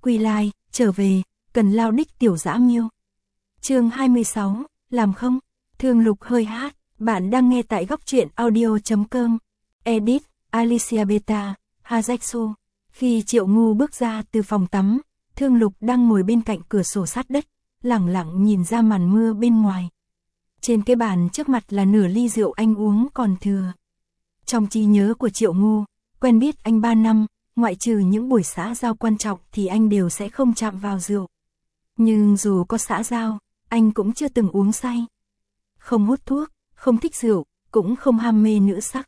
Quy lai, trở về, cần lao đích tiểu dã miêu. Chương 26, làm không? Thương Lục hơi hát, bạn đang nghe tại góc truyện audio.com. Edit, Alicia Beta, Hajaksu. Khi Triệu Ngu bước ra từ phòng tắm, Thương Lục đang ngồi bên cạnh cửa sổ sát đất, lẳng lặng nhìn ra màn mưa bên ngoài. Trên cái bàn trước mặt là nửa ly rượu anh uống còn thừa. Trong trí nhớ của Triệu Ngu, quen biết anh 3 năm, ngoại trừ những buổi xã giao quan trọng thì anh đều sẽ không chạm vào rượu. Nhưng dù có xã giao, anh cũng chưa từng uống say. Không hút thuốc, không thích rượu, cũng không ham mê nữ sắc.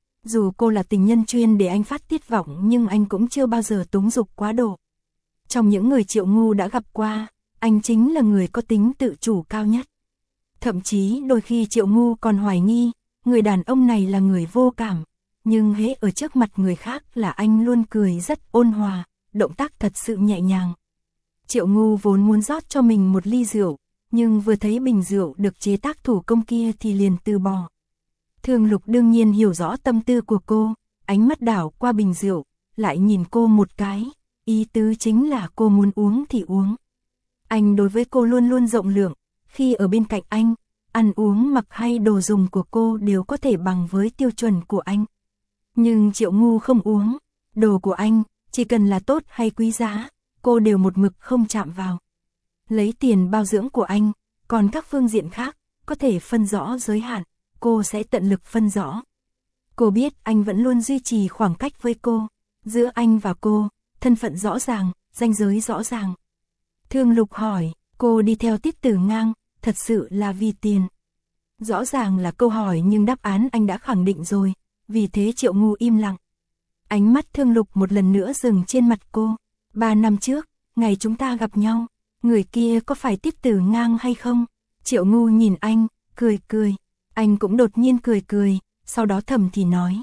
Dù cô là tình nhân chuyên để anh phát tiết vọng nhưng anh cũng chưa bao giờ túng dục quá độ. Trong những người Triệu Ngu đã gặp qua, anh chính là người có tính tự chủ cao nhất. Thậm chí đôi khi Triệu Ngu còn hoài nghi, người đàn ông này là người vô cảm. Nhưng hễ ở trước mặt người khác là anh luôn cười rất ôn hòa, động tác thật sự nhẹ nhàng. Triệu Ngu vốn muốn rót cho mình một ly rượu, nhưng vừa thấy bình rượu được chế tác thủ công kia thì liền từ bỏ. Thương Lục đương nhiên hiểu rõ tâm tư của cô, ánh mắt đảo qua bình rượu, lại nhìn cô một cái, ý tứ chính là cô muốn uống thì uống. Anh đối với cô luôn luôn rộng lượng, khi ở bên cạnh anh, ăn uống mặc hay đồ dùng của cô đều có thể bằng với tiêu chuẩn của anh. Nhưng Triệu Ngu không uống, đồ của anh, chỉ cần là tốt hay quý giá, cô đều một mực không chạm vào. Lấy tiền bao dưỡng của anh, còn các phương diện khác, có thể phân rõ giới hạn, cô sẽ tận lực phân rõ. Cô biết anh vẫn luôn duy trì khoảng cách với cô, giữa anh và cô, thân phận rõ ràng, ranh giới rõ ràng. Thương Lục hỏi, cô đi theo Tiết Tử Ngang, thật sự là vì tiền? Rõ ràng là câu hỏi nhưng đáp án anh đã khẳng định rồi, vì thế Triệu Ngu im lặng. Ánh mắt Thương Lục một lần nữa dừng trên mặt cô. 3 năm trước, ngày chúng ta gặp nhau, người kia có phải Tiết Tử Ngang hay không? Triệu Ngu nhìn anh, cười cười. Anh cũng đột nhiên cười cười, sau đó thầm thì nói.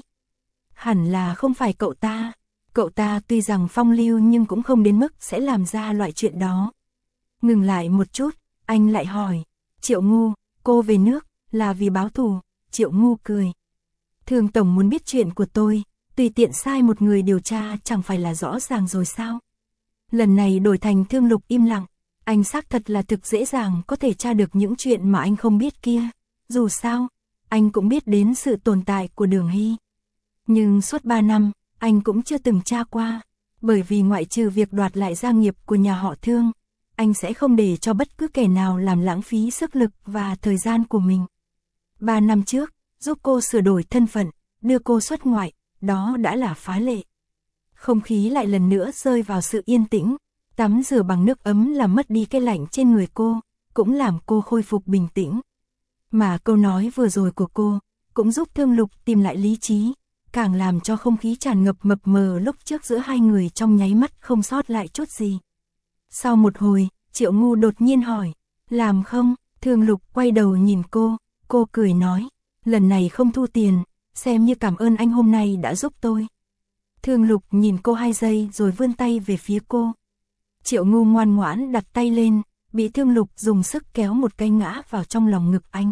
Hẳn là không phải cậu ta. Cậu ta tuy rằng phong lưu nhưng cũng không đến mức sẽ làm ra loại chuyện đó. Ngừng lại một chút, anh lại hỏi. Triệu Ngu, cô về nước, là vì báo thù? Triệu Ngu cười. Thương Tổng muốn biết chuyện của tôi, tùy tiện sai một người điều tra chẳng phải là rõ ràng rồi sao? Lần này đổi thành Thương Lục im lặng, anh xác thật là thực dễ dàng có thể tra được những chuyện mà anh không biết kia. Dù sao, anh cũng biết đến sự tồn tại của Đường Hy. Nhưng suốt 3 năm, anh cũng chưa từng tra qua, bởi vì ngoại trừ việc đoạt lại gia nghiệp của nhà họ Thương, anh sẽ không để cho bất cứ kẻ nào làm lãng phí sức lực và thời gian của mình. 3 năm trước, giúp cô sửa đổi thân phận, đưa cô xuất ngoại, đó đã là phá lệ. Không khí lại lần nữa rơi vào sự yên tĩnh, tắm rửa bằng nước ấm làm mất đi cái lạnh trên người cô, cũng làm cô khôi phục bình tĩnh. Mà câu nói vừa rồi của cô, cũng giúp Thương Lục tìm lại lý trí, càng làm cho không khí tràn ngập mập mờ lúc trước giữa hai người trong nháy mắt không sót lại chút gì. Sau một hồi, Triệu Ngu đột nhiên hỏi, làm không? Thương Lục quay đầu nhìn cô cười nói, lần này không thu tiền, xem như cảm ơn anh hôm nay đã giúp tôi. Thương Lục nhìn cô 2 giây rồi vươn tay về phía cô. Triệu Ngu ngoan ngoãn đặt tay lên, bị Thương Lục dùng sức kéo một cái ngã vào trong lòng ngực anh.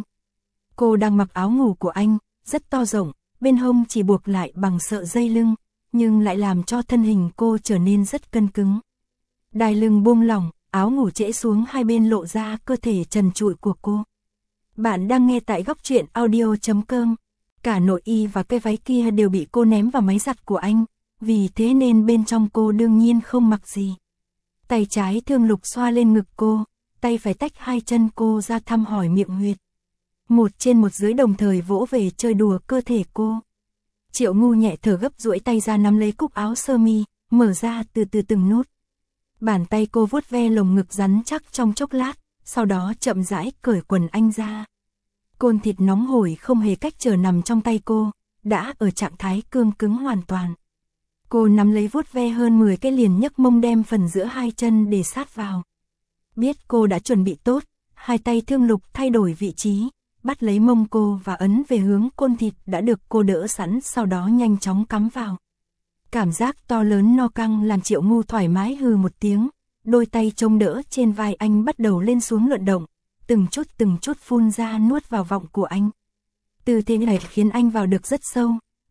Cô đang mặc áo ngủ của anh, rất to rộng, bên hông chỉ buộc lại bằng sợi dây lưng, nhưng lại làm cho thân hình cô trở nên rất cân cứng. Đai lưng buông lỏng, áo ngủ trễ xuống hai bên lộ ra cơ thể trần trụi của cô. Bạn đang nghe tại góc truyện audio.com. Cả nội y và cái váy kia đều bị cô ném vào máy giặt của anh, vì thế nên bên trong cô đương nhiên không mặc gì. Tay trái Thương Lục xoa lên ngực cô, tay phải tách hai chân cô ra thăm hỏi miệng huyệt. Một trên một dưới đồng thời vỗ về chơi đùa cơ thể cô. Triệu Ngu nhẹ thở gấp duỗi tay ra nắm lấy cúc áo sơ mi, mở ra từ từ từng nút. Bàn tay cô vuốt ve lồng ngực rắn chắc trong chốc lát, sau đó chậm rãi cởi quần anh ra. Côn thịt nóng hổi không hề cách trở nằm trong tay cô, đã ở trạng thái cương cứng hoàn toàn. Cô nắm lấy vuốt ve hơn 10 cái liền nhấc mông đem phần giữa hai chân để sát vào. Biết cô đã chuẩn bị tốt, hai tay Thương Lục thay đổi vị trí, bắt lấy mông cô và ấn về hướng côn thịt đã được cô đỡ sẵn, sau đó nhanh chóng cắm vào. Cảm giác to lớn no căng làm Triệu Ngu thoải mái hừ một tiếng, đôi tay chống đỡ trên vai anh bắt đầu lên xuống luận động, từng chút phun ra nuốt vào vọng của anh. Tư thế này khiến anh vào được rất sâu,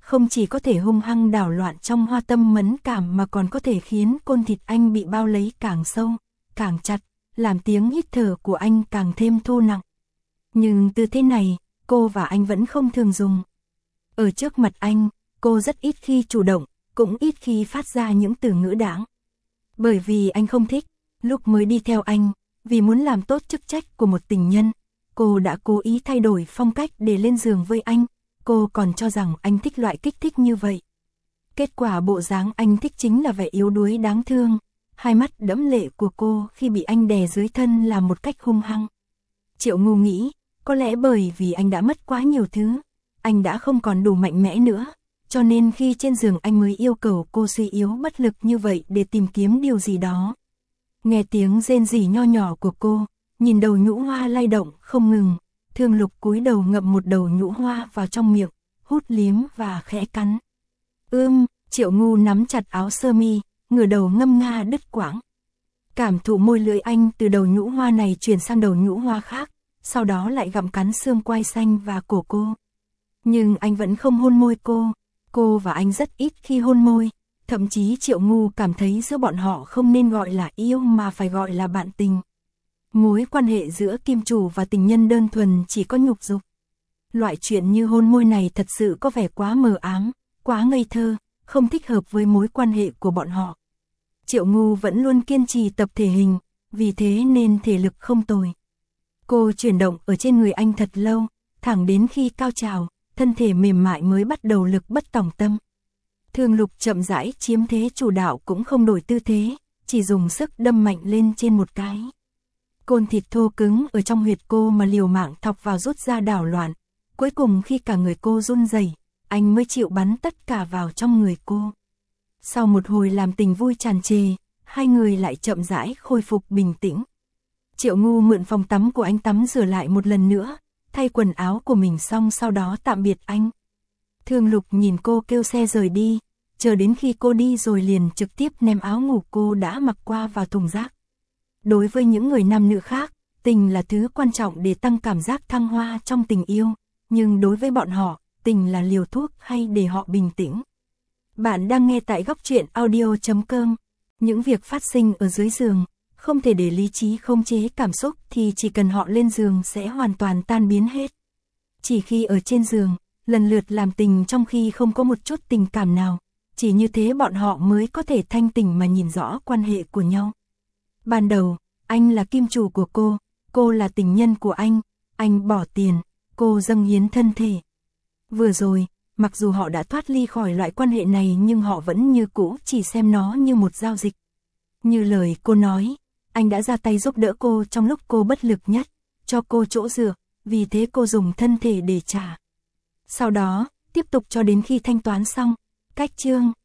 không chỉ có thể hung hăng đảo loạn trong hoa tâm mẫn cảm mà còn có thể khiến côn thịt anh bị bao lấy càng sâu, càng chặt, làm tiếng hít thở của anh càng thêm thô nặng. Nhưng tư thế này, cô và anh vẫn không thường dùng. Ở trước mặt anh, cô rất ít khi chủ động, cũng ít khi phát ra những từ ngữ đãng. Bởi vì anh không thích, lúc mới đi theo anh, vì muốn làm tốt chức trách của một tình nhân, cô đã cố ý thay đổi phong cách để lên giường với anh, cô còn cho rằng anh thích loại kích thích như vậy. Kết quả bộ dáng anh thích chính là vẻ yếu đuối đáng thương, hai mắt đẫm lệ của cô khi bị anh đè dưới thân làm một cách hung hăng. Triệu Ngu nghĩ, có lẽ bởi vì anh đã mất quá nhiều thứ, anh đã không còn đủ mạnh mẽ nữa, cho nên khi trên giường anh mới yêu cầu cô suy yếu bất lực như vậy để tìm kiếm điều gì đó. Nghe tiếng rên rỉ nho nhỏ của cô, nhìn đầu nhũ hoa lay động không ngừng, Thương Lục cúi đầu ngậm một đầu nhũ hoa vào trong miệng, hút liếm và khẽ cắn. Triệu Ngu nắm chặt áo sơ mi, ngửa đầu ngâm nga đứt quãng. Cảm thụ môi lưỡi anh từ đầu nhũ hoa này chuyển sang đầu nhũ hoa khác, sau đó lại gặm cắn xương quai xanh và cổ cô. Nhưng anh vẫn không hôn môi cô và anh rất ít khi hôn môi, thậm chí Triệu Ngu cảm thấy giữa bọn họ không nên gọi là yêu mà phải gọi là bạn tình. Mối quan hệ giữa kim chủ và tình nhân đơn thuần chỉ có nhục dục. Loại chuyện như hôn môi này thật sự có vẻ quá mờ ám, quá ngây thơ, không thích hợp với mối quan hệ của bọn họ. Triệu Ngu vẫn luôn kiên trì tập thể hình, vì thế nên thể lực không tồi. Cô chuyển động ở trên người anh thật lâu, thẳng đến khi cao trào, thân thể mềm mại mới bắt đầu lực bất tòng tâm. Thương Lục chậm rãi chiếm thế chủ đạo cũng không đổi tư thế, chỉ dùng sức đâm mạnh lên trên một cái. Côn thịt thô cứng ở trong huyệt cô mà liều mạng thọc vào rút ra đảo loạn. Cuối cùng khi cả người cô run rẩy, anh mới chịu bắn tất cả vào trong người cô. Sau một hồi làm tình vui tràn trề, hai người lại chậm rãi khôi phục bình tĩnh. Triệu Ngu mượn phòng tắm của anh tắm rửa lại một lần nữa, thay quần áo của mình xong sau đó tạm biệt anh. Thương Lục nhìn cô kêu xe rời đi, chờ đến khi cô đi rồi liền trực tiếp ném áo ngủ cô đã mặc qua vào thùng rác. Đối với những người nam nữ khác, tình là thứ quan trọng để tăng cảm giác thăng hoa trong tình yêu, nhưng đối với bọn họ, tình là liều thuốc hay để họ bình tĩnh. Bạn đang nghe tại góc truyện audio.com. Những việc phát sinh ở dưới giường, không thể để lý trí khống chế cảm xúc thì chỉ cần họ lên giường sẽ hoàn toàn tan biến hết. Chỉ khi ở trên giường, lần lượt làm tình trong khi không có một chút tình cảm nào, chỉ như thế bọn họ mới có thể thanh tỉnh mà nhìn rõ quan hệ của nhau. Ban đầu, anh là kim chủ của cô là tình nhân của anh bỏ tiền, cô dâng hiến thân thể. Vừa rồi, mặc dù họ đã thoát ly khỏi loại quan hệ này nhưng họ vẫn như cũ chỉ xem nó như một giao dịch. Như lời cô nói, anh đã ra tay giúp đỡ cô trong lúc cô bất lực nhất, cho cô chỗ dựa, vì thế cô dùng thân thể để trả. Sau đó, tiếp tục cho đến khi thanh toán xong, cách chương.